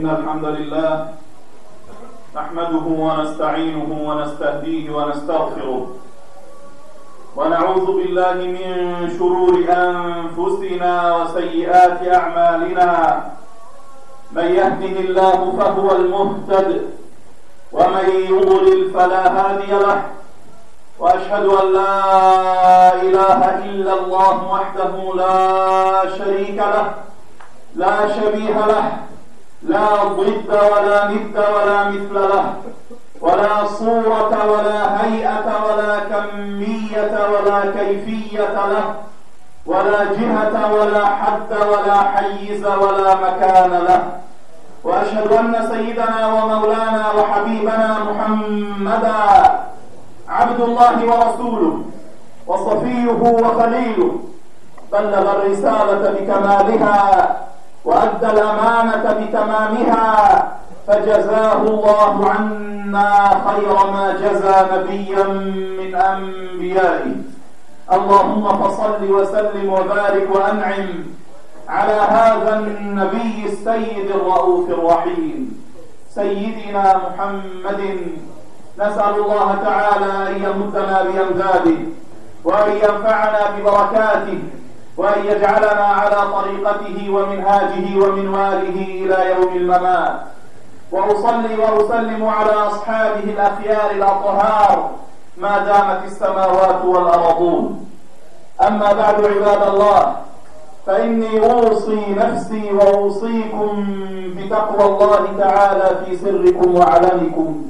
إن الحمد لله نحمده ونستعينه ونستهديه ونستغفره ونعوذ بالله من شرور أنفسنا وسيئات أعمالنا. من يهده الله فهو المهتد ومن يضلل فلا هادي له، وأشهد أن لا إله إلا الله وحده لا شريك له لا شبيه له، لا ضد ولا ند ولا مثل له، ولا صورة ولا هيئة ولا كمية ولا كيفية له، ولا جهة ولا حد ولا حيز ولا مكان له. وأشهد أن سيدنا ومولانا وحبيبنا محمدا عبد الله ورسوله وصفيه وخليله، بلغ الرسالة بكمالها وأدى الأمانة بتمامها، فجزاه الله عنا خير ما جزى نبيا من أنبيائه. اللهم فصل وسلم وبارك وأنعم على هذا النبي السيد الرؤوف الرحيم سيدنا محمد. نسأل الله تعالى أن يمدنا بأمداده وأن ينفعنا ببركاته وأن يجعلنا على طريقته ومنهاجه ومنواله إلى يوم الممات. وأصلي وأسلم على أصحابه الأخيار الأطهار ما دامت السماوات والأرضون. أما بعد عباد الله، فإني أوصي نفسي وأوصيكم بتقوى الله تعالى في سركم وعلنكم،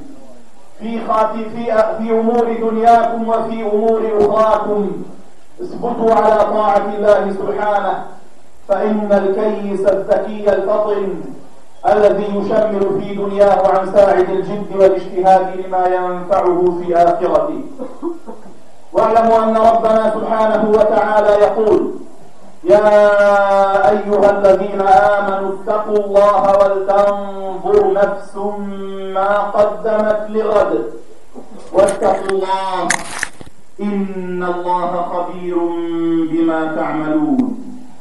في أمور دنياكم وفي أمور أخراكم. اثبتوا على طاعة الله سبحانه، فإن الكيس الذكي الفطن الذي يشمل في دنياه عن ساعد الجد والاجتهاد لما ينفعه في آخرته. واعلموا أن ربنا سبحانه وتعالى يقول: يا أيها الذين آمنوا اتقوا الله ولتنظر نفس ما قدمت لغد واتقوا الله إن الله خبير بما تعملون.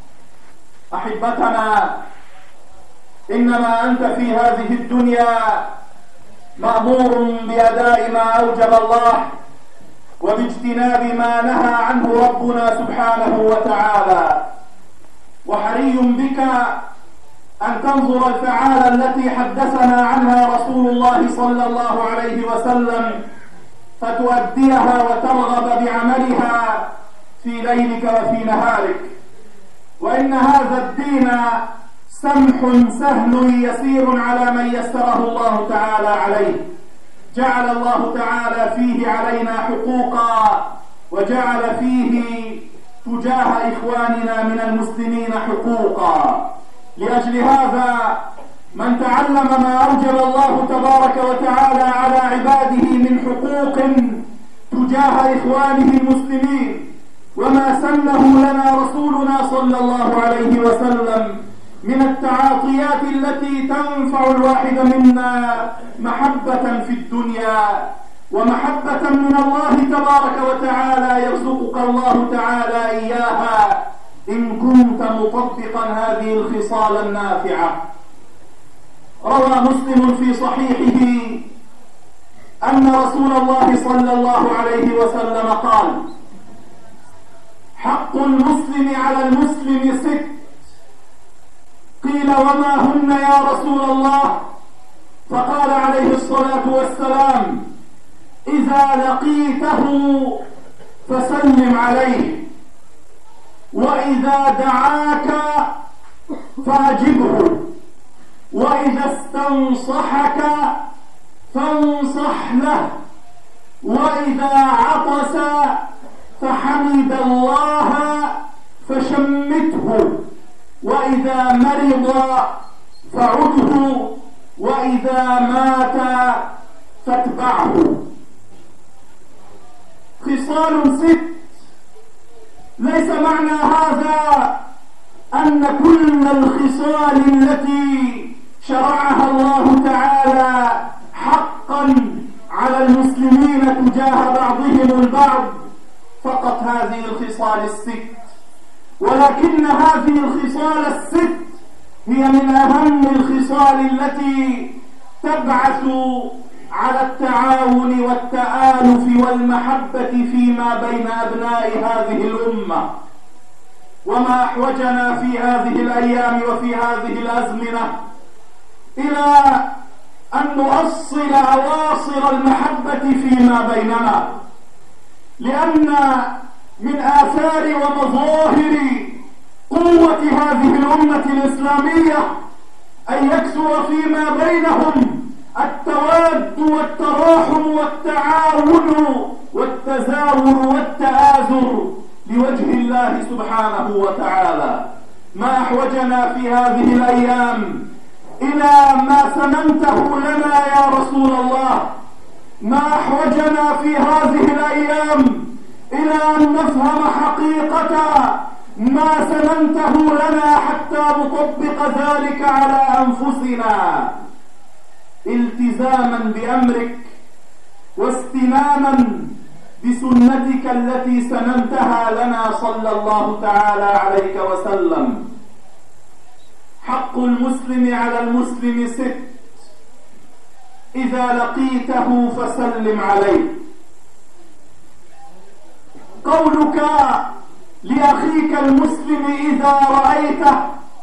أحبتنا، إنما أنت في هذه الدنيا مأمور بأداء ما أوجب الله وباجتناب ما نهى عنه ربنا سبحانه وتعالى، وحري بك أن تنظر الفعال التي حدثنا عنها رسول الله صلى الله عليه وسلم فتؤديها وترغب بعملها في ليلك وفي نهارك. وإن هذا الدين سمح سهل يسير على من يسره الله تعالى عليه. جعل الله تعالى فيه علينا حقوقا، وجعل فيه تجاه إخواننا من المسلمين حقوقا. لأجل هذا من تعلم ما أوجب الله تبارك وتعالى على عباده من حقوق تجاه إخوانه المسلمين، وما سنه لنا رسولنا صلى الله عليه وسلم من التعاطيات التي تنفع الواحد منا محبة في الدنيا ومحبة من الله تبارك وتعالى يرزقك الله تعالى إياها إن كنت مطبقا هذه الخصال النافعة. روى مسلم في صحيحه أن رسول الله صلى الله عليه وسلم قال: حق المسلم على المسلم 6. قيل: وما هن يا رسول الله؟ فقال عليه الصلاة والسلام: إذا لقيته فسلم عليه، وإذا دعاك فأجبه، وإذا استنصحك فانصح له، وإذا عطس فحمد الله فشمته، وإذا مرض فعده، وإذا مات فاتبعه. خصال 6. ليس معنى هذا أن كل الخصال التي شرعها الله تعالى حقا على المسلمين تجاه بعضهم البعض فقط هذه الخصال 6، ولكن هذه الخصال 6 هي من أهم الخصال التي تبعث على التعاون والتآلف والمحبة فيما بين أبناء هذه الأمة. وما أحوجنا في هذه الأيام وفي هذه الأزمنة إلى أن نؤصل أواصر المحبة فيما بيننا، لأن من آثار ومظاهر قوة هذه الأمة الإسلامية أن يكثر فيما بينهم التواد والتراحم والتعاون والتزاور والتآزر لوجه الله سبحانه وتعالى. ما أحوجنا في هذه الأيام إلى ما سننته لنا يا رسول الله، ما أحوجنا في هذه الأيام إلى أن نفهم حقيقة ما سننته لنا حتى نطبق ذلك على أنفسنا التزاما بأمرك واستناما بسنتك التي سننتها لنا صلى الله تعالى عليك وسلم. حق المسلم على المسلم 6: إذا لقيته فسلم عليه. قولك لأخيك المسلم إذا رأيته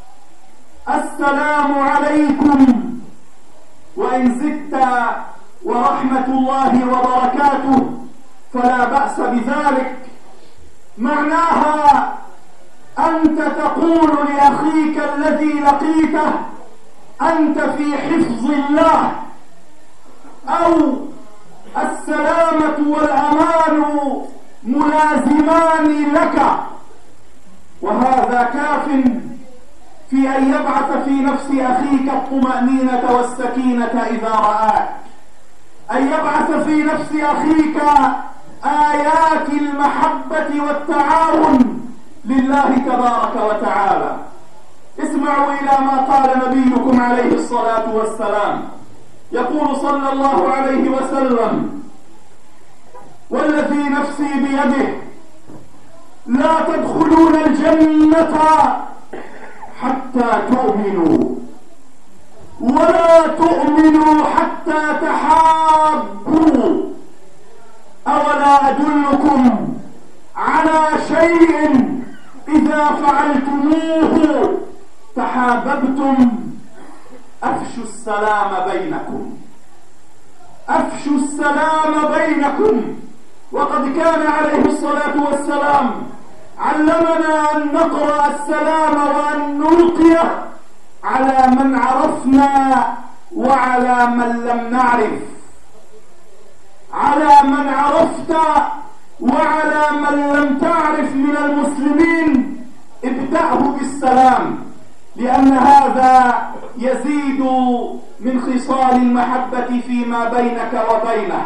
السلام عليكم، وإن زدت ورحمة الله وبركاته فلا بأس بذلك، معناها أنت تقول لأخيك الذي لقيته أنت في حفظ الله، أو السلامة والأمان ملازمان لك. وهذا كاف في أن يبعث في نفس أخيك الطمأنينة والسكينة إذا رآك، أن يبعث في نفس أخيك آيات المحبة والتعاون لله تبارك وتعالى. اسمعوا إلى ما قال نبيكم عليه الصلاة والسلام، يقول صلى الله عليه وسلم: والذي نفسي بيده لا تدخلون الجنة حتى تؤمنوا، ولا تؤمنوا حتى تحابوا. أولا أدلكم على شيء إذا فعلتموه تحاببتم؟ أفشوا السلام بينكم، أفشوا السلام بينكم. وقد كان عليه الصلاة والسلام علمنا أن نقرأ السلام وأن نلقيه على من عرفنا وعلى من لم نعرف، على من عرفت وعلى من لم تعرف من المسلمين ابدأه بالسلام، لأن هذا يزيد من خصال المحبة فيما بينك وبينه.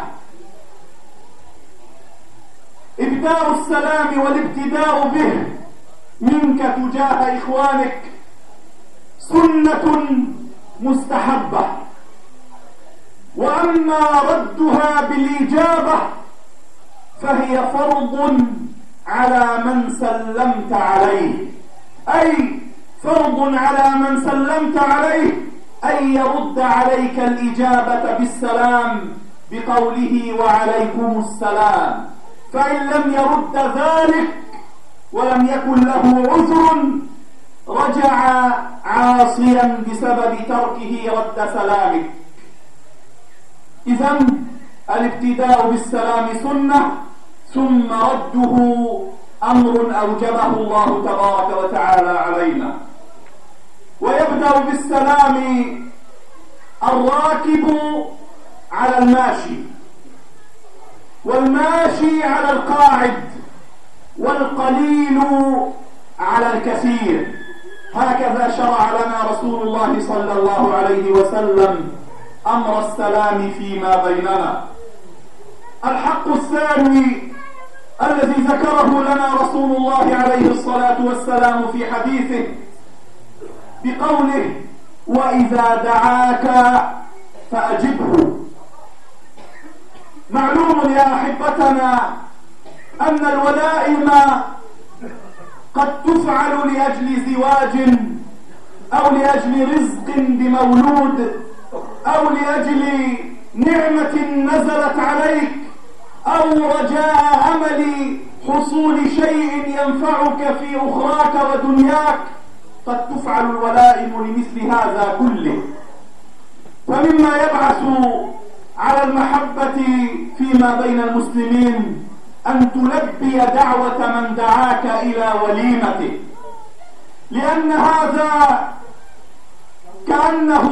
إبداء السلام والابتداء به منك تجاه إخوانك سنة مستحبة، وأما ردها بالإجابة فهي فرض على من سلمت عليه، أي فرض على من سلمت عليه أن يرد عليك الإجابة بالسلام بقوله وعليكم السلام. فإن لم يرد ذلك ولم يكن له عذر رجع عاصيا بسبب تركه رد سلامك. إذن الابتداء بالسلام سنة، ثم رده أمر أوجبه الله تبارك وتعالى علينا. ويبدأ بالسلام الراكب على الماشي، والماشي على القاعد، والقليل على الكثير. هكذا شرع لنا رسول الله صلى الله عليه وسلم أمر السلام فيما بيننا. الحق الثاني الذي ذكره لنا رسول الله عليه الصلاة والسلام في حديثه بقوله وإذا دعاك فأجبه. معلوم يا أحبتنا أن الولائم قد تفعل لأجل زواج أو لأجل رزق بمولود أو لأجل نعمة نزلت عليك أو رجاء أمل حصول شيء ينفعك في أخراك ودنياك، قد تفعل الولائم لمثل هذا كله. فمما يبعث على المحبة فيما بين المسلمين أن تلبي دعوة من دعاك إلى وليمته، لأن هذا كأنه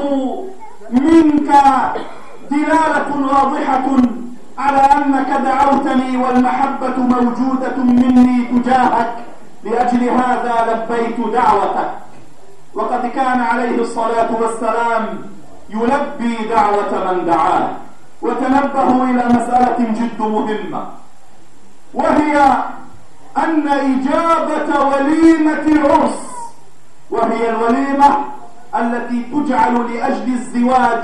منك دلالة واضحة على أنك دعوتني والمحبة موجودة مني تجاهك، لأجل هذا لبيت دعوتك. وقد كان عليه الصلاة والسلام يلبي دعوة من دعاه. وتنبهوا إلى مسألة جد مهمة، وهي أن إجابة وليمة العرس، وهي الوليمة التي تجعل لأجل الزواج،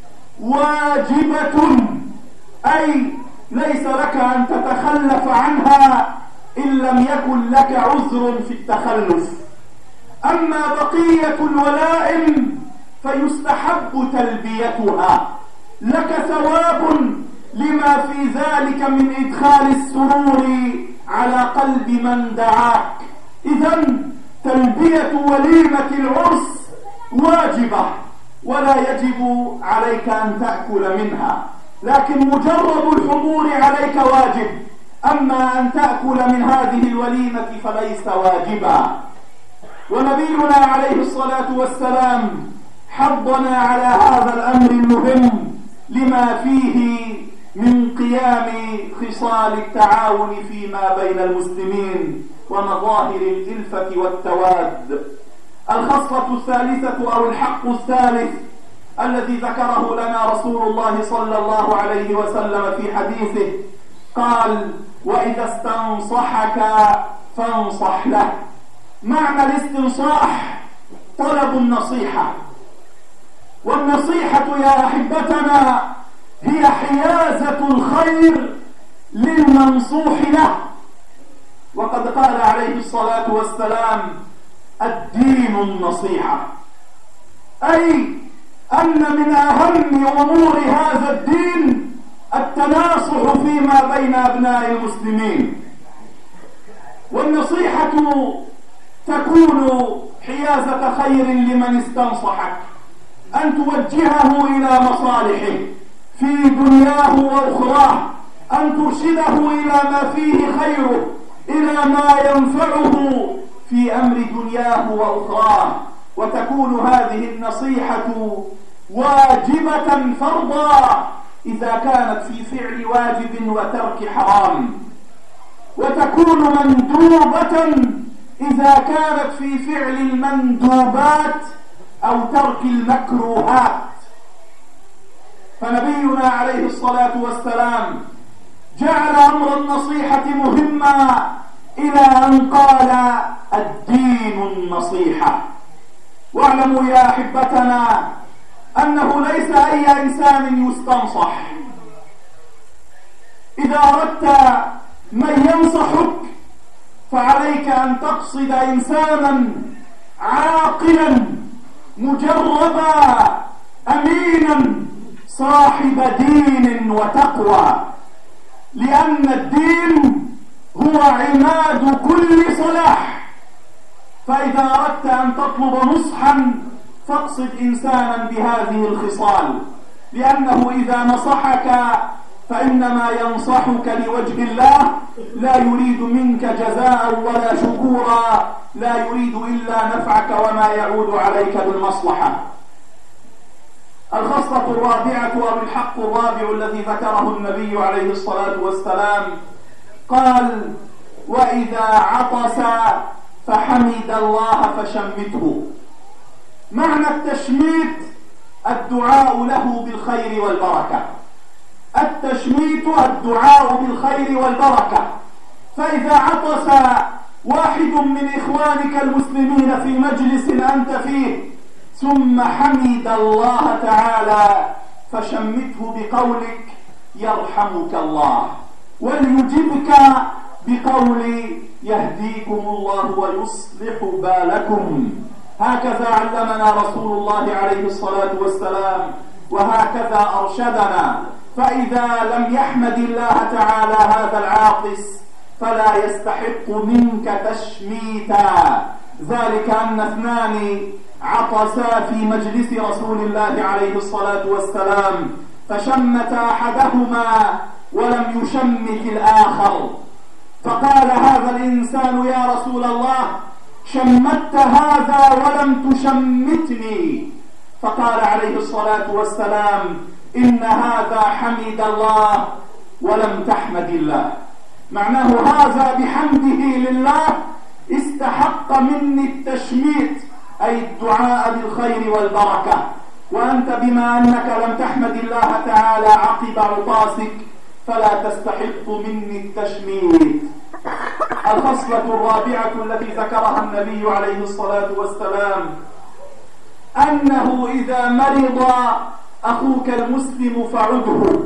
واجبة، أي ليس لك أن تتخلف عنها إن لم يكن لك عذر في التخلف. أما بقية الولائم فيستحب تلبيتها، لك ثواب لما في ذلك من إدخال السرور على قلب من دعاك. إذن تلبية وليمة العرس واجبة، ولا يجب عليك أن تأكل منها، لكن مجرد الحضور عليك واجب. أما أن تأكل من هذه الوليمة فليس واجبا. ونبينا عليه الصلاة والسلام حضنا على هذا الأمر المهم لما فيه من قيام خصال التعاون فيما بين المسلمين ومظاهر الإلفة والتواد. الخصلة الثالثة أو الحق الثالث الذي ذكره لنا رسول الله صلى الله عليه وسلم في حديثه، قال: وإذا استنصحك فانصح له. معنى الاستنصاح طلب النصيحة، والنصيحة يا أحبتنا هي حيازة الخير للمنصوح له. وقد قال عليه الصلاة والسلام: الدين النصيحة، أي أن من أهم أمور هذا الدين التناصح فيما بين أبناء المسلمين. والنصيحة تكون حيازة خير لمن استنصحك، أن توجهه إلى مصالحه في دنياه وأخراه، أن ترشده إلى ما فيه خيره، إلى ما ينفعه في أمر دنياه وأخراه. وتكون هذه النصيحة واجبة فرضا إذا كانت في فعل واجب وترك حرام، وتكون مندوبة إذا كانت في فعل المندوبات أو ترك المكروهات. فنبينا عليه الصلاة والسلام جعل أمر النصيحة مهما إلى أن قال: الدين النصيحة. واعلموا يا أحبتنا أنه ليس أي إنسان يستنصح. إذا أردت من ينصحك فعليك أن تقصد إنسانا عاقلا مجربا أمينا صاحب دين وتقوى، لأن الدين هو عماد كل صلاح. فإذا أردت أن تطلب نصحا فاقصد إنسانا بهذه الخصال، لأنه إذا نصحك فإنما ينصحك لوجه الله، لا يريد منك جزاء ولا شكورا، لا يريد إلا نفعك وما يعود عليك بالمصلحة. الخصلة الرابعة أو الحق الرابع الذي ذكره النبي عليه الصلاة والسلام، قال: وإذا عطس فحمد الله فشمته. معنى التشميت الدعاء له بالخير والبركة. التشميت الدعاء بالخير والبركة. فإذا عطس واحد من إخوانك المسلمين في مجلس أنت فيه ثم حمد الله تعالى فشمته بقولك: يرحمك الله، وليجبك بقول: يهديكم الله ويصلح بالكم. هكذا علمنا رسول الله عليه الصلاة والسلام، وهكذا أرشدنا. فإذا لم يحمد الله تعالى هذا العاطس فلا يستحق منك تشميتا. ذلك أن اثنان عطسا في مجلس رسول الله عليه الصلاة والسلام فشمت أحدهما ولم يشمت الآخر، فقال هذا الإنسان: يا رسول الله، شمت هذا ولم تشمتني. فقال عليه الصلاة والسلام: إن هذا حمد الله ولم تحمد الله. معناه هذا بحمده لله استحق مني التشميت، أي الدعاء بالخير والبركة، وأنت بما أنك لم تحمد الله تعالى عقب عطاسك فلا تستحق مني التشميت. الخصلة الرابعة التي ذكرها النبي عليه الصلاة والسلام أنه إذا مرض أخوك المسلم فعده.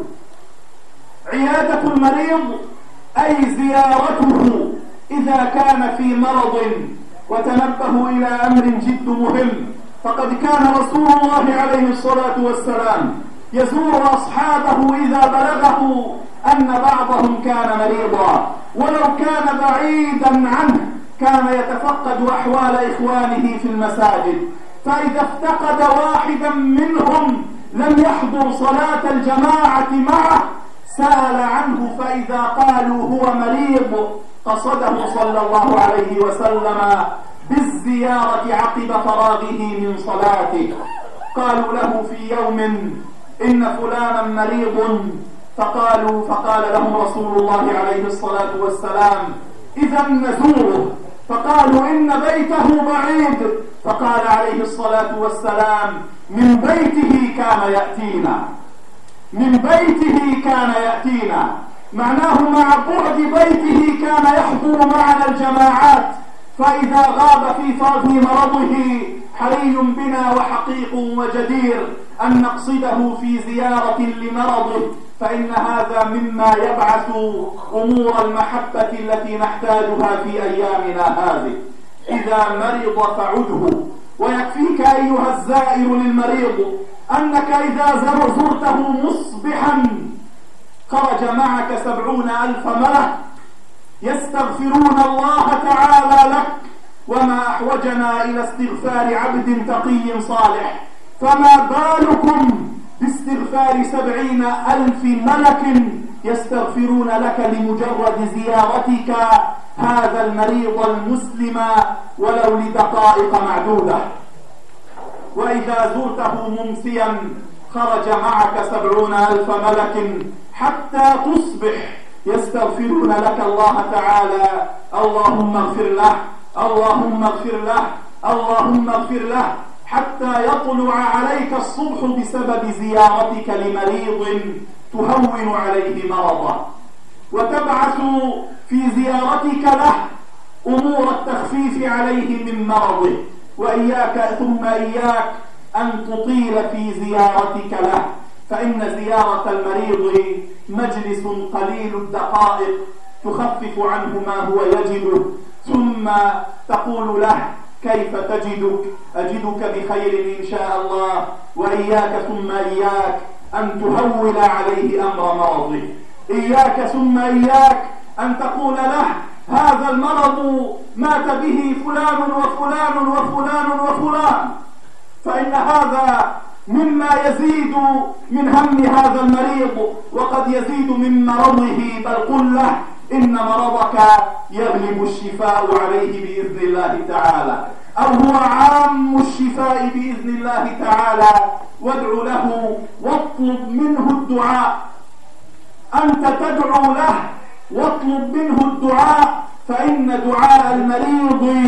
عيادة المريض أي زيارته إذا كان في مرض. وتنبهوا إلى أمر جد مهم، فقد كان رسول الله عليه الصلاة والسلام يزور أصحابه إذا بلغه أن بعضهم كان مريضا، ولو كان بعيدا عنه كان يتفقد أحوال إخوانه في المساجد، فإذا افتقد واحدا منهم لم يحضر صلاة الجماعة معه سأل عنه، فإذا قالوا هو مريض قصده صلى الله عليه وسلم بالزيارة عقب فراغه من صلاته. قالوا له في يوم: إن فلانا مريض، فقال لهم رسول الله عليه الصلاة والسلام: إذا نزوره. فقالوا: إن بيته بعيد. فقال عليه الصلاة والسلام: من بيته كان يأتينا، من بيته كان يأتينا. معناه مع بعد بيته كان يحضر معنا الجماعات، فإذا غاب في مرضه حري بنا وحقيق وجدير أن نقصده في زيارة لمرضه، فإن هذا مما يبعث أمور المحبة التي نحتاجها في أيامنا هذه. إذا مرض فعده. ويكفيك أيها الزائر للمريض أنك إذا زرته مصبحا خرج معك 70,000 ملك يستغفرون الله تعالى لك، وما أحوجنا إلى استغفار عبد تقي صالح، فما بالكم باستغفار 70,000 ملك يستغفرون لك لمجرد زيارتك هذا المريض المسلم ولو لدقائق معدودة. وإذا زرته ممسيا خرج معك 70,000 ملك حتى تصبح يستغفرون لك الله تعالى: اللهم اغفر له، اللهم اغفر له، اللهم اغفر له، حتى يطلع عليك الصبح بسبب زيارتك لمريض تهون عليه مرضه، وتبعث في زيارتك له أمور التخفيف عليه من مرضه. وإياك ثم إياك أن تطيل في زيارتك له، فإن زيارة المريض مجلس قليل الدقائق تخفف عنه ما هو يجده، ثم تقول له: كيف تجدك؟ أجدك بخير إن شاء الله. وإياك ثم إياك أن تهول عليه أمر مرضه. إياك ثم إياك أن تقول له: هذا المرض مات به فلان وفلان وفلان وفلان، فإن هذا مما يزيد من هم هذا المريض وقد يزيد من مرضه. بل قل له: إن مرضك يغلب الشفاء عليه بإذن الله تعالى، أو هو عام الشفاء بإذن الله تعالى. وادع له واطلب منه الدعاء. أنت تدعو له واطلب منه الدعاء، فإن دعاء المريض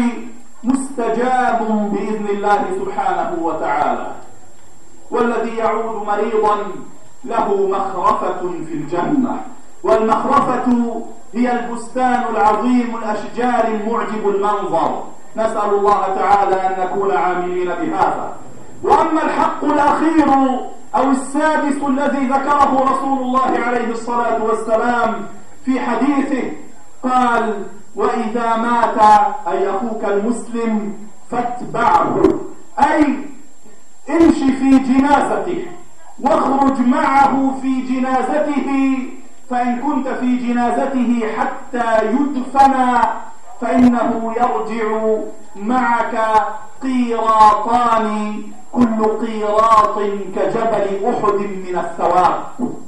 مستجاب بإذن الله سبحانه وتعالى. والذي يعود مريضا له مخرفة في الجنة، والمخرفة هي البستان العظيم الأشجار المعجب المنظر. نسأل الله تعالى أن نكون عاملين بهذا. وأما الحق الأخير أو السادس الذي ذكره رسول الله عليه الصلاة والسلام في حديثه، قال: وإذا مات أي أخوك المسلم فاتبعه، أي امشي في جنازته واخرج معه في جنازته، فإن كنت في جنازته حتى يدفن فإنه يرجع معك قيراطان، كل قيراط كجبل أحد من الثواب.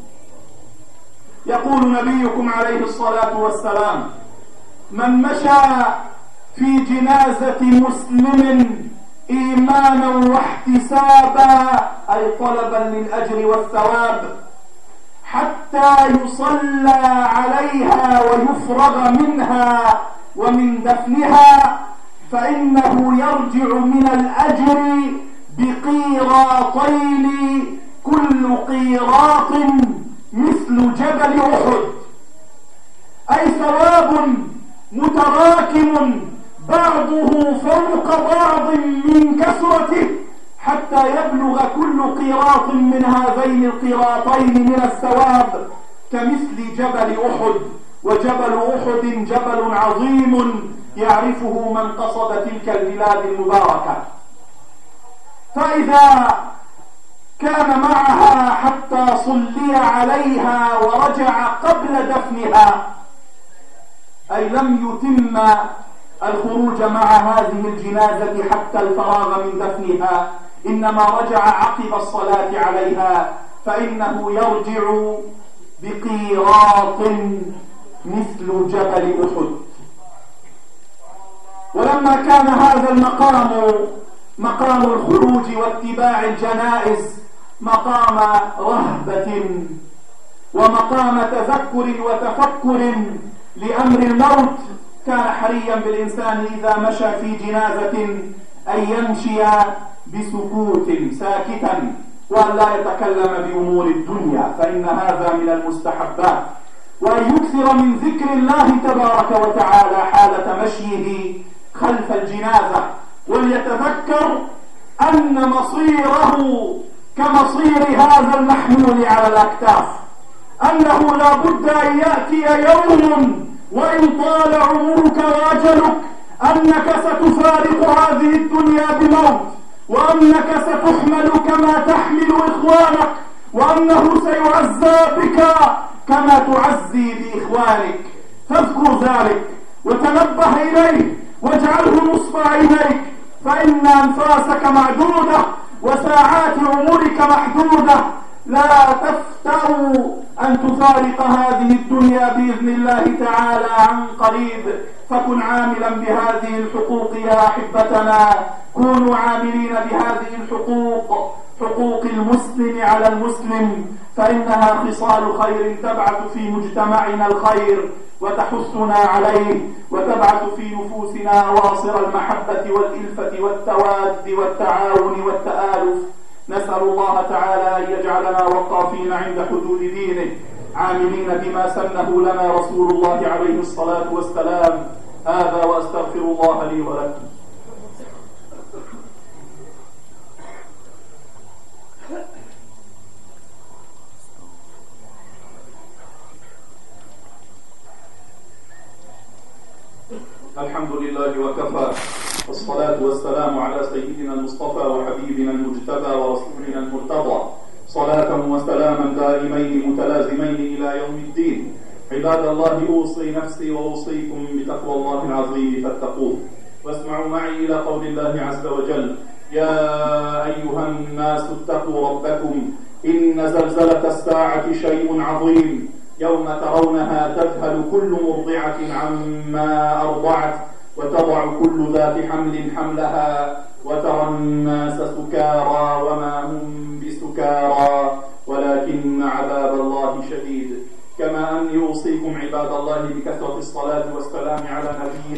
يقول نبيكم عليه الصلاة والسلام: من مشى في جنازة مسلم إيمانا واحتسابا، أي طلبا للأجر والثواب، حتى يصلى عليها ويفرغ منها ومن دفنها، فإنه يرجع من الأجر بقيراطين، كل قيراط مثل جبل أحد، أي ثواب متراكم بعضه فوق بعض من كثرته، حتى يبلغ كل قيراط من هذين القيراطين من الثواب كمثل جبل أحد. وجبل أحد جبل عظيم يعرفه من قصد تلك البلاد المباركة. فإذا كان معها حتى صلي عليها ورجع قبل دفنها، أي لم يتم الخروج مع هذه الجنازة حتى الفراغ من دفنها، إنما رجع عقب الصلاة عليها، فإنه يرجع بقيراط مثل جبل أحد. ولما كان هذا المقام مقام الخروج واتباع الجنائز مقام رهبة ومقام تذكر وتفكر لأمر الموت، كان حريا بالإنسان إذا مشى في جنازة أن يمشي بسكوت ساكتا، وأن لا يتكلم بأمور الدنيا، فإن هذا من المستحبات، وأن يكثر من ذكر الله تبارك وتعالى حالة مشيه خلف الجنازة، وليتذكر أن مصيره كمصير هذا المحمول على الأكتاف، أنه لا بد أن يأتي يوم وإن طال عمرك وأجلك أنك ستفارق هذه الدنيا بموت، وأنك ستحمل كما تحمل إخوانك، وأنه سيعزى بك كما تعزي بإخوانك. فاذكر ذلك وتنبه إليه واجعله نصب عينيك، فإن أنفاسك معدودة وساعات عمرك محدودة، لا تفتروا أن تفارق هذه الدنيا بإذن الله تعالى عن قريب. فكن عاملا بهذه الحقوق يا أحبتنا، كونوا عاملين بهذه الحقوق، حقوق المسلم على المسلم، فإنها خصال خير تبعث في مجتمعنا الخير وتحثنا عليه، وتبعث في نفوسنا واصر المحبة والإلفة والتواد والتعاون والتآلف. نسأل الله تعالى أن يجعلنا وقافين عند حدود دينه، عاملين بما سنه لنا رسول الله عليه الصلاة والسلام. هذا وأستغفر الله لي ولكم. الحمد لله وكفى، والصلاة والسلام على سيدنا المصطفى وحبيبنا المجتبى ورسولنا المرتضى، صلاة وسلاما دائمين متلازمين إلى يوم الدين. عباد الله، أوصي نفسي وأوصيكم بتقوى الله العظيم فاتقوه. واسمعوا معي إلى قول الله عز وجل: يا أيها الناس اتقوا ربكم إن زلزلة الساعة شيء عظيم، يوم ترونها تذهل كل مرضعة عما أرضعت وتضع كل ذات حمل حملها وترى الناس سكارى وما هم بسكارى ولكن عذاب الله شديد. كما أني أوصيكم عباد الله بكثرة الصلاة والسلام على نبينا